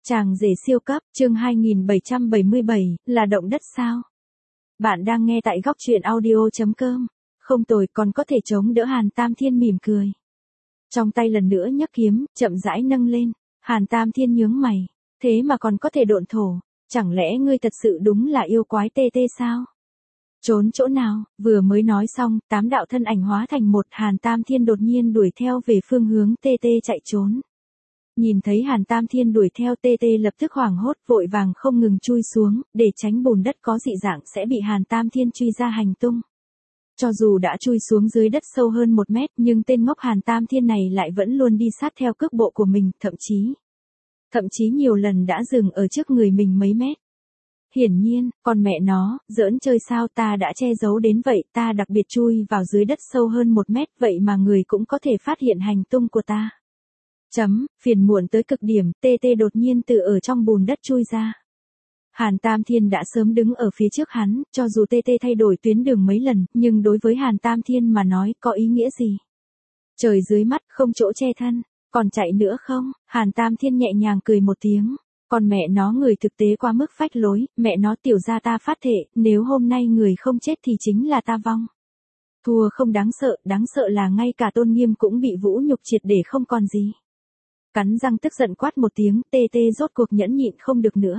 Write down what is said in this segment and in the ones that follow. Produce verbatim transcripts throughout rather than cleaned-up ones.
Chàng rể siêu cấp, chương hai nghìn bảy trăm bảy mươi bảy, là động đất sao? Bạn đang nghe tại góc truyện audio chấm com. Không tồi, còn có thể chống đỡ. Hàn Tam Thiên mỉm cười. Trong tay lần nữa nhấc kiếm, chậm rãi nâng lên. Hàn Tam Thiên nhướng mày. Thế mà còn có thể độn thổ. Chẳng lẽ ngươi thật sự đúng là yêu quái tê tê sao? Trốn chỗ nào? Vừa mới nói xong, tám đạo thân ảnh hóa thành một. Hàn Tam Thiên đột nhiên đuổi theo về phương hướng tê tê chạy trốn. Nhìn thấy Hàn Tam Thiên đuổi theo, tê tê lập tức hoảng hốt, vội vàng không ngừng chui xuống, để tránh bùn đất có dị dạng sẽ bị Hàn Tam Thiên truy ra hành tung. Cho dù đã chui xuống dưới đất sâu hơn một mét, nhưng tên ngốc Hàn Tam Thiên này lại vẫn luôn đi sát theo cước bộ của mình, thậm chí, thậm chí nhiều lần đã dừng ở trước người mình mấy mét. Hiển nhiên, con mẹ nó, giỡn chơi sao, ta đã che giấu đến vậy, ta đặc biệt chui vào dưới đất sâu hơn một mét, vậy mà người cũng có thể phát hiện hành tung của ta. Chấm, phiền muộn tới cực điểm, tê tê đột nhiên từ ở trong bùn đất chui ra. Hàn Tam Thiên đã sớm đứng ở phía trước hắn, cho dù tê tê thay đổi tuyến đường mấy lần, nhưng đối với Hàn Tam Thiên mà nói, có ý nghĩa gì? Trời dưới mắt, không chỗ che thân, còn chạy nữa không? Hàn Tam Thiên nhẹ nhàng cười một tiếng. Còn mẹ nó, người thực tế quá mức phách lối, mẹ nó tiểu ra ta phát thệ, nếu hôm nay người không chết thì chính là ta vong. Thua không đáng sợ, đáng sợ là ngay cả tôn nghiêm cũng bị vũ nhục triệt để không còn gì. Cắn răng tức giận quát một tiếng, tê tê rốt cuộc nhẫn nhịn không được nữa.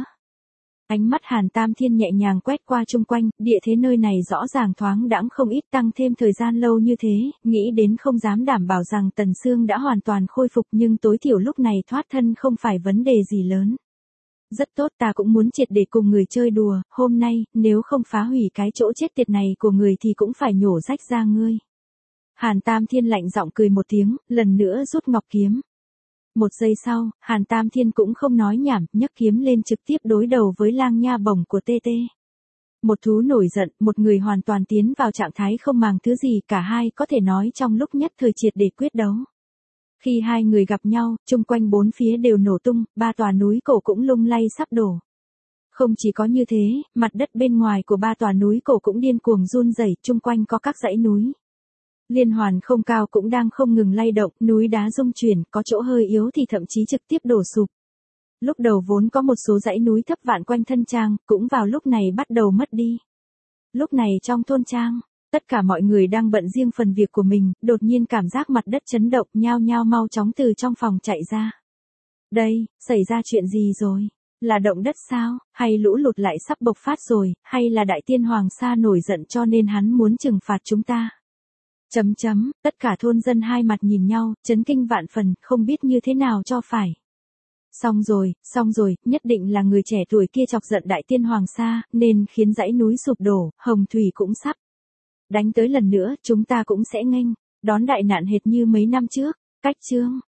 Ánh mắt Hàn Tam Thiên nhẹ nhàng quét qua chung quanh, địa thế nơi này rõ ràng thoáng đãng không ít, tăng thêm thời gian lâu như thế, nghĩ đến không dám đảm bảo rằng Tần Sương đã hoàn toàn khôi phục, nhưng tối thiểu lúc này thoát thân không phải vấn đề gì lớn. Rất tốt, ta cũng muốn triệt để cùng người chơi đùa, hôm nay, nếu không phá hủy cái chỗ chết tiệt này của người thì cũng phải nhổ rách ra ngươi. Hàn Tam Thiên lạnh giọng cười một tiếng, lần nữa rút ngọc kiếm. Một giây sau, Hàn Tam Thiên cũng không nói nhảm, nhấc kiếm lên trực tiếp đối đầu với lang nha bổng của tê tê. Một thú nổi giận, một người hoàn toàn tiến vào trạng thái không màng thứ gì, cả hai có thể nói trong lúc nhất thời triệt để quyết đấu. Khi hai người gặp nhau, chung quanh bốn phía đều nổ tung, ba tòa núi cổ cũng lung lay sắp đổ. Không chỉ có như thế, mặt đất bên ngoài của ba tòa núi cổ cũng điên cuồng run rẩy, chung quanh có các dãy núi liên hoàn không cao cũng đang không ngừng lay động, núi đá rung chuyển, có chỗ hơi yếu thì thậm chí trực tiếp đổ sụp. Lúc đầu vốn có một số dãy núi thấp vạn quanh thân trang, cũng vào lúc này bắt đầu mất đi. Lúc này trong thôn trang, tất cả mọi người đang bận riêng phần việc của mình, đột nhiên cảm giác mặt đất chấn động, nhao nhao mau chóng từ trong phòng chạy ra. Đây, xảy ra chuyện gì rồi? Là động đất sao? Hay lũ lụt lại sắp bộc phát rồi? Hay là đại tiên Hoàng Sa nổi giận cho nên hắn muốn trừng phạt chúng ta? Chấm chấm, tất cả thôn dân hai mặt nhìn nhau, chấn kinh vạn phần, không biết như thế nào cho phải. Xong rồi, xong rồi, nhất định là người trẻ tuổi kia chọc giận đại tiên Hoàng Sa, nên khiến dãy núi sụp đổ, hồng thủy cũng sắp đánh tới lần nữa, chúng ta cũng sẽ nghênh đón đại nạn hệt như mấy năm trước. Cách chương